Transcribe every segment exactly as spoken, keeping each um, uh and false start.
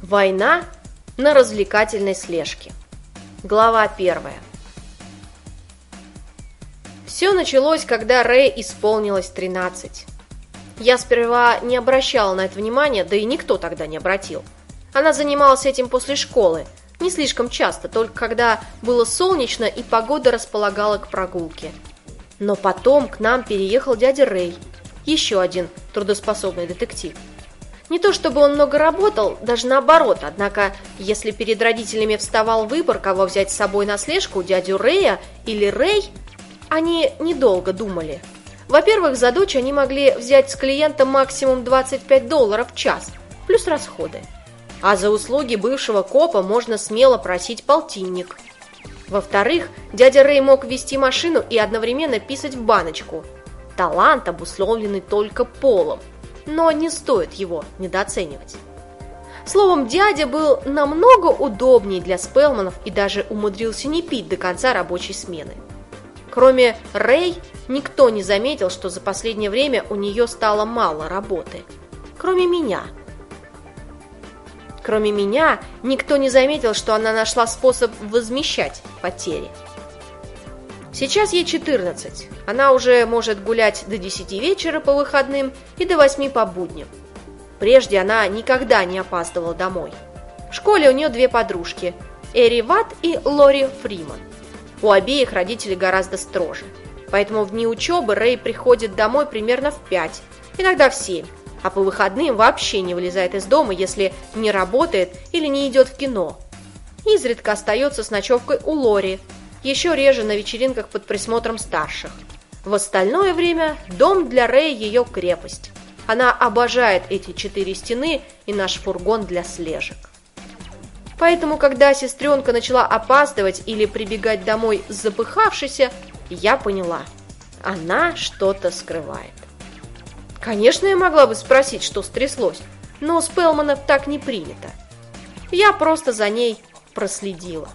Война на развлекательной слежке. Глава первая. Все началось, когда Рэй исполнилось тринадцать. Я сперва не обращала на это внимания, да и никто тогда не обратил. Она занималась этим после школы, не слишком часто, только когда было солнечно и погода располагала к прогулке. Но потом к нам переехал дядя Рэй, еще один трудоспособный детектив. Не то чтобы он много работал, даже наоборот, однако, если перед родителями вставал выбор, кого взять с собой на слежку, дядю Рэя или Рэй, они недолго думали. Во-первых, за дочь они могли взять с клиента максимум двадцать пять долларов в час, плюс расходы. А за услуги бывшего копа можно смело просить полтинник. Во-вторых, дядя Рэй мог вести машину и одновременно писать в баночку. Талант, обусловленный только полом. Но не стоит его недооценивать. Словом, дядя был намного удобнее для Спелманов и даже умудрился не пить до конца рабочей смены. Кроме Рэй, никто не заметил, что за последнее время у нее стало мало работы. Кроме меня. Кроме меня, никто не заметил, что она нашла способ возмещать потери. Сейчас ей четырнадцать. Она уже может гулять до десяти вечера по выходным и до восьми по будням. Прежде она никогда не опаздывала домой. В школе у нее две подружки – Эри Ватт и Лори Фриман. У обеих родители гораздо строже. Поэтому в дни учебы Рэй приходит домой примерно в пять, иногда в семь, а по выходным вообще не вылезает из дома, если не работает или не идет в кино. Изредка остается с ночевкой у Лори, еще реже на вечеринках под присмотром старших. В остальное время дом для Рэй ее крепость. Она обожает эти четыре стены и наш фургон для слежек. Поэтому, когда сестренка начала опаздывать или прибегать домой запыхавшейся, я поняла, она что-то скрывает. Конечно, я могла бы спросить, что стряслось, но у Спелманов так не принято. Я просто за ней проследила.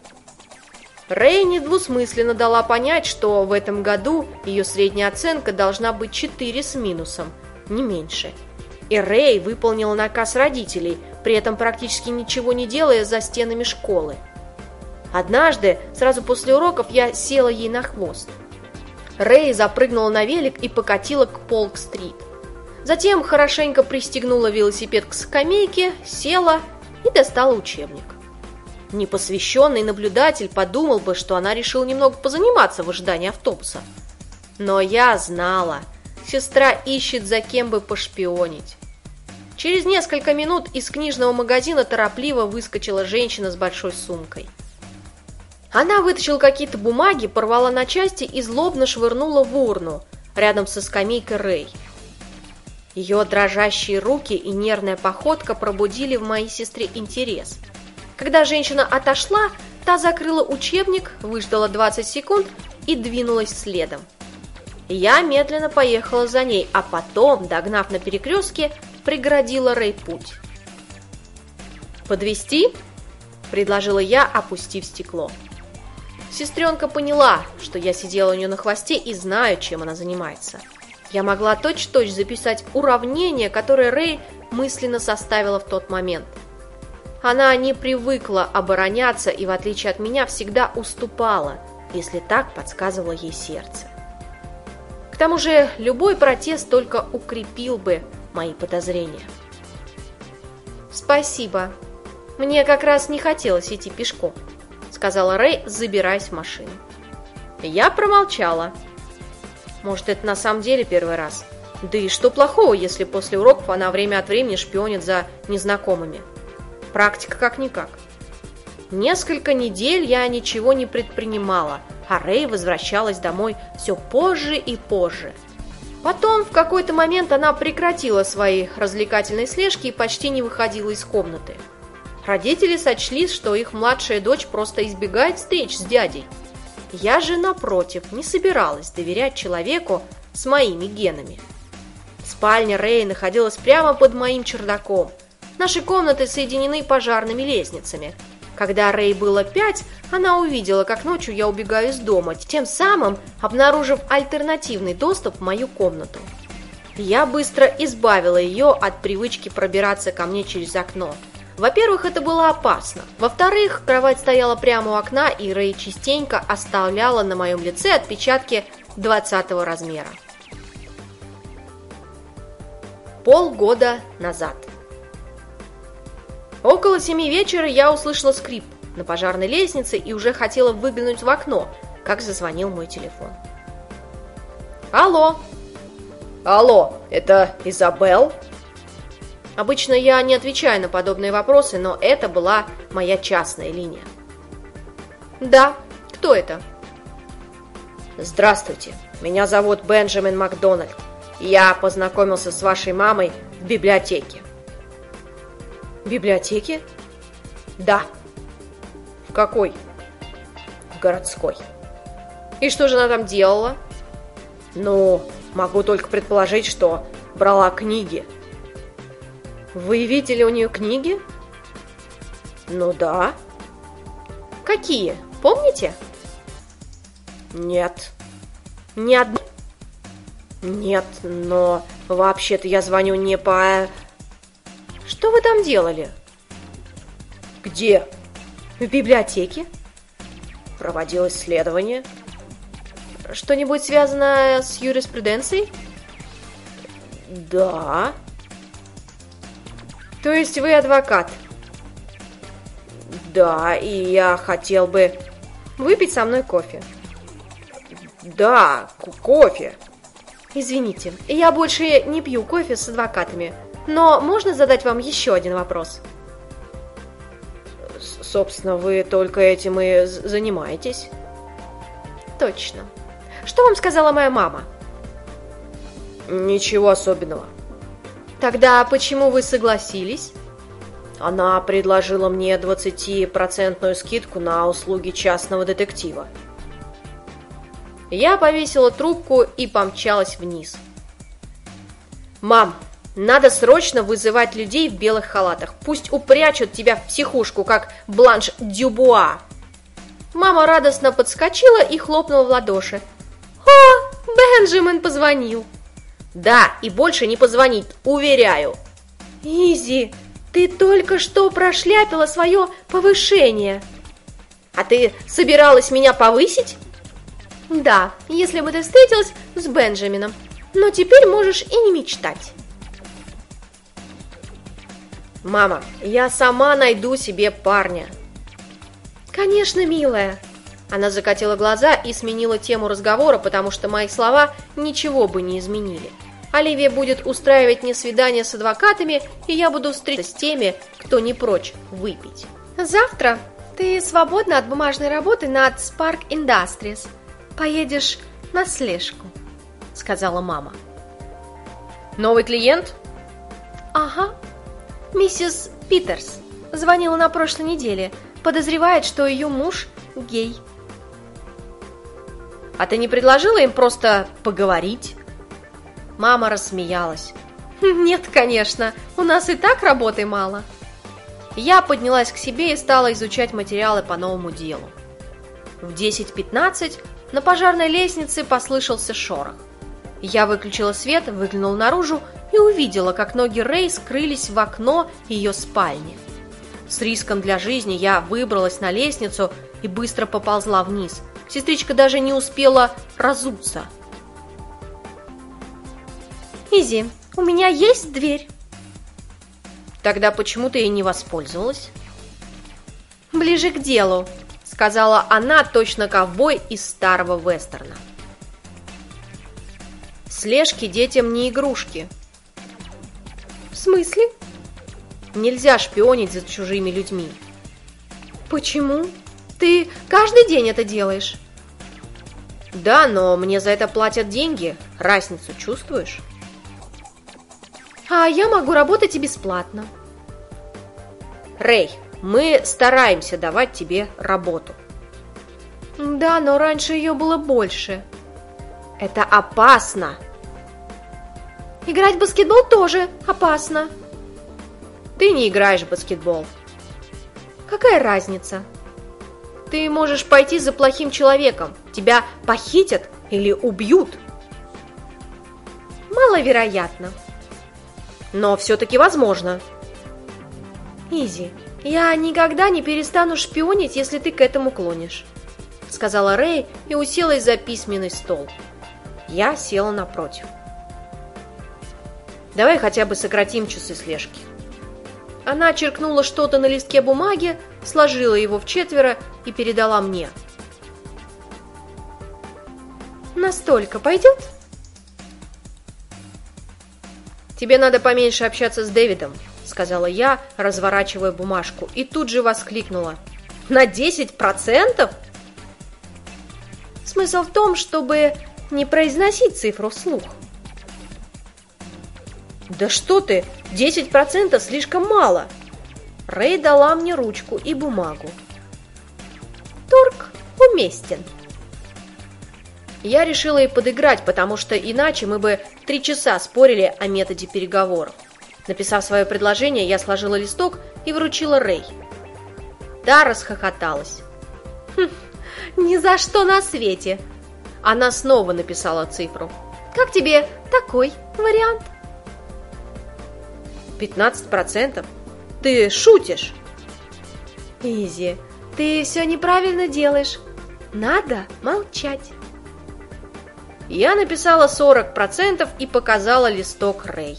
Рэй недвусмысленно дала понять, что в этом году ее средняя оценка должна быть четыре с минусом, не меньше. И Рэй выполнила наказ родителей, при этом практически ничего не делая за стенами школы. Однажды, сразу после уроков, я села ей на хвост. Рэй запрыгнула на велик и покатила к Полк-стрит. Затем хорошенько пристегнула велосипед к скамейке, села и достала учебник. Непосвященный наблюдатель подумал бы, что она решила немного позаниматься в ожидании автобуса. Но я знала, сестра ищет за кем бы пошпионить. Через несколько минут из книжного магазина торопливо выскочила женщина с большой сумкой. Она вытащила какие-то бумаги, порвала на части и злобно швырнула в урну рядом со скамейкой Рэй. Ее дрожащие руки и нервная походка пробудили в моей сестре интерес. Когда женщина отошла, та закрыла учебник, выждала двадцать секунд и двинулась следом. Я медленно поехала за ней, а потом, догнав на перекрестке, преградила Рэй путь. «Подвезти?» – предложила я, опустив стекло. Сестренка поняла, что я сидела у нее на хвосте и знаю, чем она занимается. Я могла точь-в-точь записать уравнение, которое Рэй мысленно составила в тот момент. Она не привыкла обороняться и, в отличие от меня, всегда уступала, если так подсказывало ей сердце. К тому же любой протест только укрепил бы мои подозрения. «Спасибо. Мне как раз не хотелось идти пешком», — сказала Рэй, забираясь в машину. Я промолчала. Может, это на самом деле первый раз? Да и что плохого, если после уроков она время от времени шпионит за незнакомыми? Практика как-никак. Несколько недель я ничего не предпринимала, а Рэй возвращалась домой все позже и позже. Потом в какой-то момент она прекратила свои развлекательные слежки и почти не выходила из комнаты. Родители сочли, что их младшая дочь просто избегает встреч с дядей. Я же, напротив, не собиралась доверять человеку с моими генами. Спальня Рэя находилась прямо под моим чердаком. Наши комнаты соединены пожарными лестницами. Когда Рэй было пять, она увидела, как ночью я убегаю из дома, тем самым обнаружив альтернативный доступ в мою комнату. Я быстро избавила ее от привычки пробираться ко мне через окно. Во-первых, это было опасно. Во-вторых, кровать стояла прямо у окна, и Рэй частенько оставляла на моем лице отпечатки двадцатого размера. Полгода назад. Около семи вечера я услышала скрип на пожарной лестнице и уже хотела выглянуть в окно, как зазвонил мой телефон. Алло! Алло, это Изабелл? Обычно я не отвечаю на подобные вопросы, но это была моя частная линия. Да, кто это? Здравствуйте, меня зовут Бенджамин Макдональд. Я познакомился с вашей мамой в библиотеке. В библиотеке? Да. В какой? В городской. И что же она там делала? Ну, могу только предположить, что брала книги. Вы видели у нее книги? Ну да. Какие? Помните? Нет. Ни одной? Нет, но вообще-то я звоню не по... Что вы там делали? Где? В библиотеке. Проводил исследование. Что-нибудь связанное с юриспруденцией? Да. То есть вы адвокат? Да, и я хотел бы... Выпить со мной кофе? Да, кофе. Извините, я больше не пью кофе с адвокатами, но можно задать вам еще один вопрос? Собственно, вы только этим и занимаетесь. Точно. Что вам сказала моя мама? Ничего особенного. Тогда почему вы согласились? Она предложила мне двадцатипроцентную скидку на услуги частного детектива. Я повесила трубку и помчалась вниз. Мам, надо срочно вызывать людей в белых халатах. Пусть упрячут тебя в психушку, как Бланш Дюбуа. Мама радостно подскочила и хлопнула в ладоши. О, Бенджамин позвонил. Да, и больше не позвонит, уверяю. Изи, ты только что прошляпила свое повышение. А ты собиралась меня повысить? Да, если бы ты встретилась с Бенджамином. Но теперь можешь и не мечтать. Мама, я сама найду себе парня. Конечно, милая. Она закатила глаза и сменила тему разговора, потому что мои слова ничего бы не изменили. Оливия будет устраивать мне свидание с адвокатами, и я буду встречаться с теми, кто не прочь выпить. Завтра ты свободна от бумажной работы над Spark Industries. Поедешь на слежку, сказала мама. Новый клиент? Ага. Миссис Питерс звонила на прошлой неделе. Подозревает, что ее муж гей. А ты не предложила им просто поговорить? Мама рассмеялась. Нет, конечно, у нас и так работы мало. Я поднялась к себе и стала изучать материалы по новому делу. В десять пятнадцать на пожарной лестнице послышался шорох. Я выключила свет, выглянула наружу и увидела, как ноги Рэй скрылись в окно ее спальни. С риском для жизни я выбралась на лестницу и быстро поползла вниз. Сестричка даже не успела разуться. Изи, у меня есть дверь. Тогда почему ты ей не воспользовалась? Ближе к делу, сказала она, точно ковбой из старого вестерна. Слежки детям не игрушки. В смысле? Нельзя шпионить за чужими людьми. Почему? Ты каждый день это делаешь? Да, но мне за это платят деньги. Разницу чувствуешь? А я могу работать и бесплатно. Рэй, мы стараемся давать тебе работу. Да, но раньше ее было больше. Это опасно. Играть в баскетбол тоже опасно. Ты не играешь в баскетбол. Какая разница? Ты можешь пойти за плохим человеком. Тебя похитят или убьют. Маловероятно. Но все-таки возможно. Изи, я никогда не перестану шпионить, если ты к этому клонишь, сказала Рэй и уселась за письменный стол. Я села напротив. Давай хотя бы сократим часы слежки. Она черкнула что-то на листке бумаги, сложила его в четверо и передала мне. Настолько пойдет? Тебе надо поменьше общаться с Дэвидом, сказала я, разворачивая бумажку, и тут же воскликнула. На десять процентов? Смысл в том, чтобы не произносить цифру вслух. Да что ты, десять процентов слишком мало. Рэй дала мне ручку и бумагу. Торг уместен. Я решила ей подыграть, потому что иначе мы бы три часа спорили о методе переговоров. Написав свое предложение, я сложила листок и вручила Рэй. Та расхохоталась. Хм, ни за что на свете. Она снова написала цифру. Как тебе такой вариант? пятнадцать процентов? Ты шутишь? Изи, ты все неправильно делаешь. Надо молчать. Я написала сорок процентов и показала листок Рэй.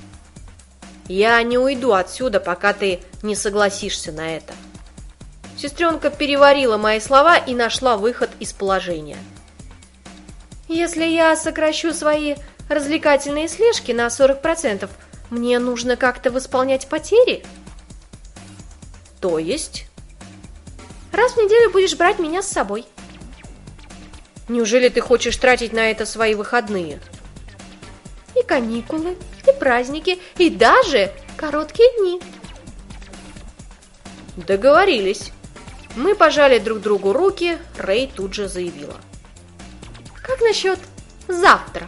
Я не уйду отсюда, пока ты не согласишься на это. Сестренка переварила мои слова и нашла выход из положения. Если я сокращу свои развлекательные слежки на сорок процентов, мне нужно как-то восполнять потери? То есть? Раз в неделю будешь брать меня с собой. Неужели ты хочешь тратить на это свои выходные? И каникулы, и праздники, и даже короткие дни. Договорились. Мы пожали друг другу руки, Рэй тут же заявила. Как насчет завтра?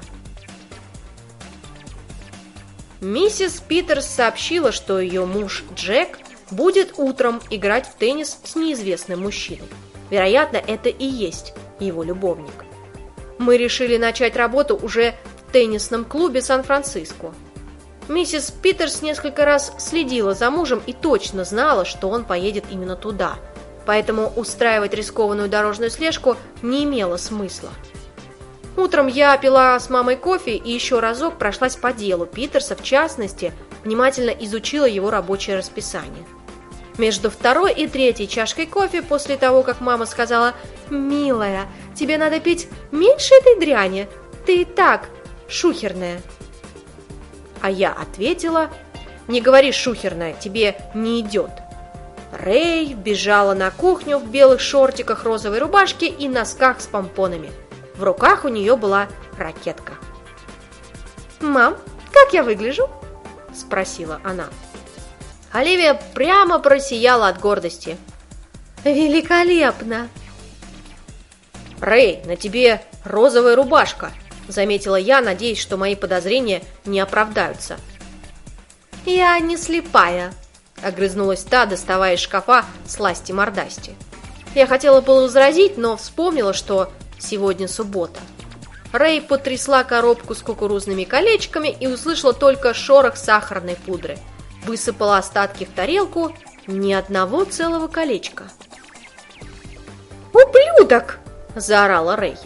Миссис Питерс сообщила, что ее муж Джек будет утром играть в теннис с неизвестным мужчиной. Вероятно, это и есть его любовник. Мы решили начать работу уже в теннисном клубе Сан-Франциско. Миссис Питерс несколько раз следила за мужем и точно знала, что он поедет именно туда, поэтому устраивать рискованную дорожную слежку не имело смысла. Утром я пила с мамой кофе и еще разок прошлась по делу Питерса, в частности, внимательно изучила его рабочее расписание. Между второй и третьей чашкой кофе, после того, как мама сказала: «Милая, тебе надо пить меньше этой дряни, ты и так шухерная». А я ответила: «Не говори шухерная, тебе не идет». Рэй бежала на кухню в белых шортиках, розовой рубашке и носках с помпонами. В руках у нее была ракетка. «Мам, как я выгляжу?» – спросила она. Оливия прямо просияла от гордости. «Великолепно!» «Рэй, на тебе розовая рубашка», – заметила я, надеясь, что мои подозрения не оправдаются. «Я не слепая», – огрызнулась та, доставая из шкафа сласти-мордасти. Я хотела было возразить, но вспомнила, что сегодня суббота. Рэй потрясла коробку с кукурузными колечками и услышала только шорох сахарной пудры. Высыпала остатки в тарелку, ни одного целого колечка. «Ублюдок!» – заорала Рэй.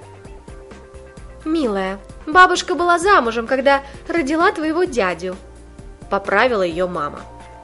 «Милая, бабушка была замужем, когда родила твоего дядю», – поправила ее мама.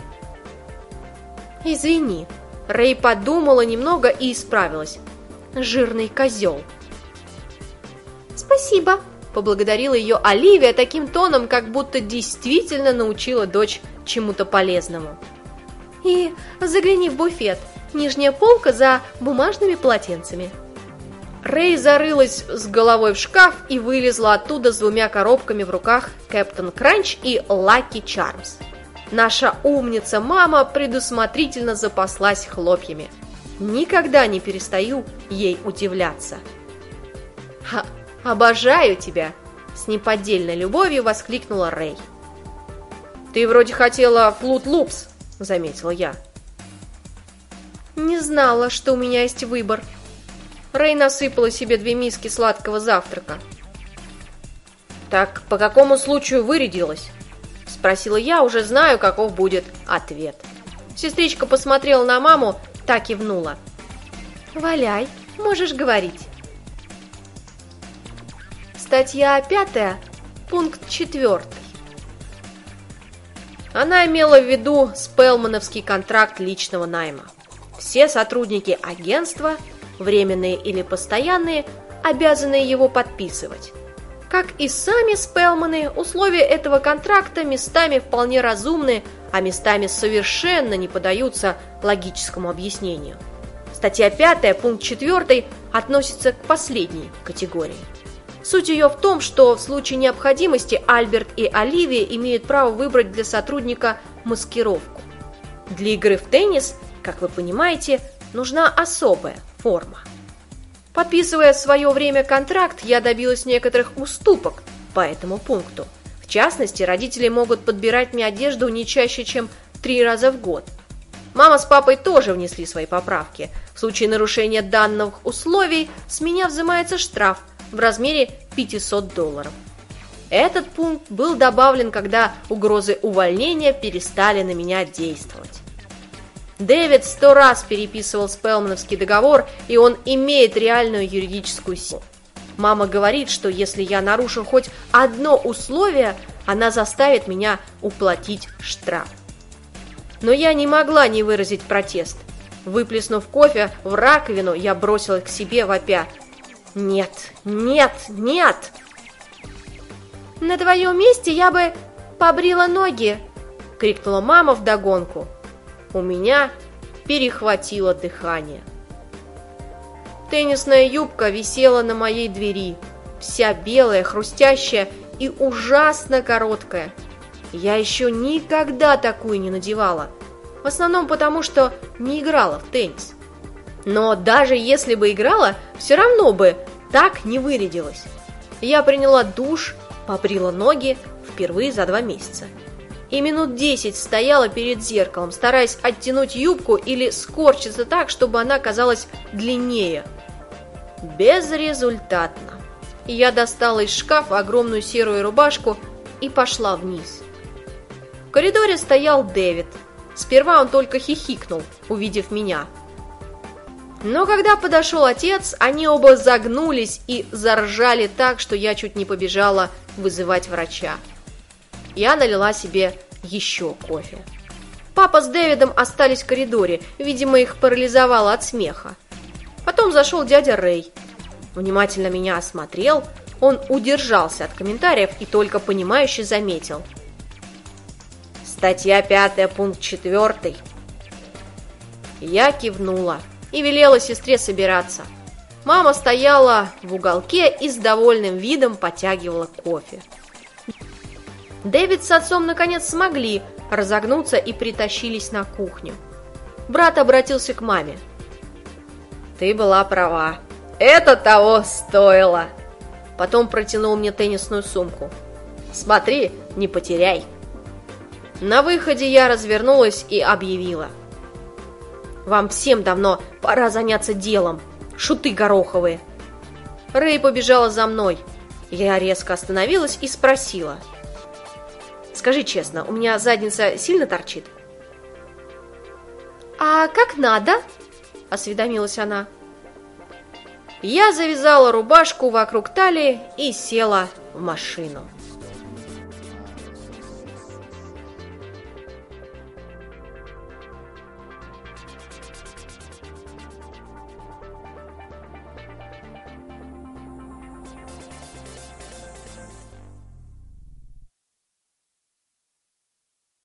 «Извини», – Рэй подумала немного и исправилась. «Жирный козел». «Спасибо», – поблагодарила ее Оливия таким тоном, как будто действительно научила дочь чему-то полезному. «И загляни в буфет, нижняя полка за бумажными полотенцами». Рэй зарылась с головой в шкаф и вылезла оттуда с двумя коробками в руках Кэптон Кранч и Лаки Чармс. Наша умница-мама предусмотрительно запаслась хлопьями. Никогда не перестаю ей удивляться. «Ха, обожаю тебя!» – с неподдельной любовью воскликнула Рэй. «Ты вроде хотела флут лупс», – заметила я. «Не знала, что у меня есть выбор». Рэй насыпала себе две миски сладкого завтрака. «Так по какому случаю вырядилась?» – спросила я, уже знаю, каков будет ответ. Сестричка посмотрела на маму, та кивнула. «Валяй, можешь говорить». Статья пятая, пункт четвертый. Она имела в виду спелмановский контракт личного найма. Все сотрудники агентства, временные или постоянные, обязаны его подписывать. Как и сами спелманы, условия этого контракта местами вполне разумны, а местами совершенно не поддаются логическому объяснению. Статья пятая, пункт четвертый относится к последней категории. Суть ее в том, что в случае необходимости Альберт и Оливия имеют право выбрать для сотрудника маскировку. Для игры в теннис, как вы понимаете, нужна особая форма. Подписывая в свое время контракт, я добилась некоторых уступок по этому пункту. В частности, родители могут подбирать мне одежду не чаще, чем три раза в год. Мама с папой тоже внесли свои поправки. В случае нарушения данных условий с меня взимается штраф в размере пятьсот долларов. Этот пункт был добавлен, когда угрозы увольнения перестали на меня действовать. Дэвид сто раз переписывал спелмановский договор, и он имеет реальную юридическую силу. Мама говорит, что если я нарушу хоть одно условие, она заставит меня уплатить штраф. Но я не могла не выразить протест. Выплеснув кофе в раковину, я бросилась к себе, вопя: «Нет, нет, нет!» «На твоем месте я бы побрила ноги!» — крикнула мама вдогонку. У меня перехватило дыхание. Теннисная юбка висела на моей двери, вся белая, хрустящая и ужасно короткая. Я еще никогда такую не надевала, в основном потому, что не играла в теннис. Но даже если бы играла, все равно бы так не вырядилась. Я приняла душ, побрила ноги впервые за два месяца. И минут десять стояла перед зеркалом, стараясь оттянуть юбку или скорчиться так, чтобы она казалась длиннее. Безрезультатно. Я достала из шкафа огромную серую рубашку и пошла вниз. В коридоре стоял Дэвид. Сперва он только хихикнул, увидев меня. Но когда подошел отец, они оба загнулись и заржали так, что я чуть не побежала вызывать врача. Я налила себе еще кофе. Папа с Дэвидом остались в коридоре, видимо, их парализовало от смеха. Потом зашел дядя Рэй. Внимательно меня осмотрел, он удержался от комментариев и только понимающе заметил: «Статья пятая, пункт четвертый». Я кивнула и велела сестре собираться. Мама стояла в уголке и с довольным видом потягивала кофе. Дэвид с отцом наконец смогли разогнуться и притащились на кухню. Брат обратился к маме: «Ты была права. Это того стоило». Потом протянул мне теннисную сумку. «Смотри, не потеряй». На выходе я развернулась и объявила: «Вам всем давно пора заняться делом, шуты гороховые». Рэй побежала за мной. Я резко остановилась и спросила: «Скажи честно, у меня задница сильно торчит?» «А как надо?» – осведомилась она. Я завязала рубашку вокруг талии и села в машину.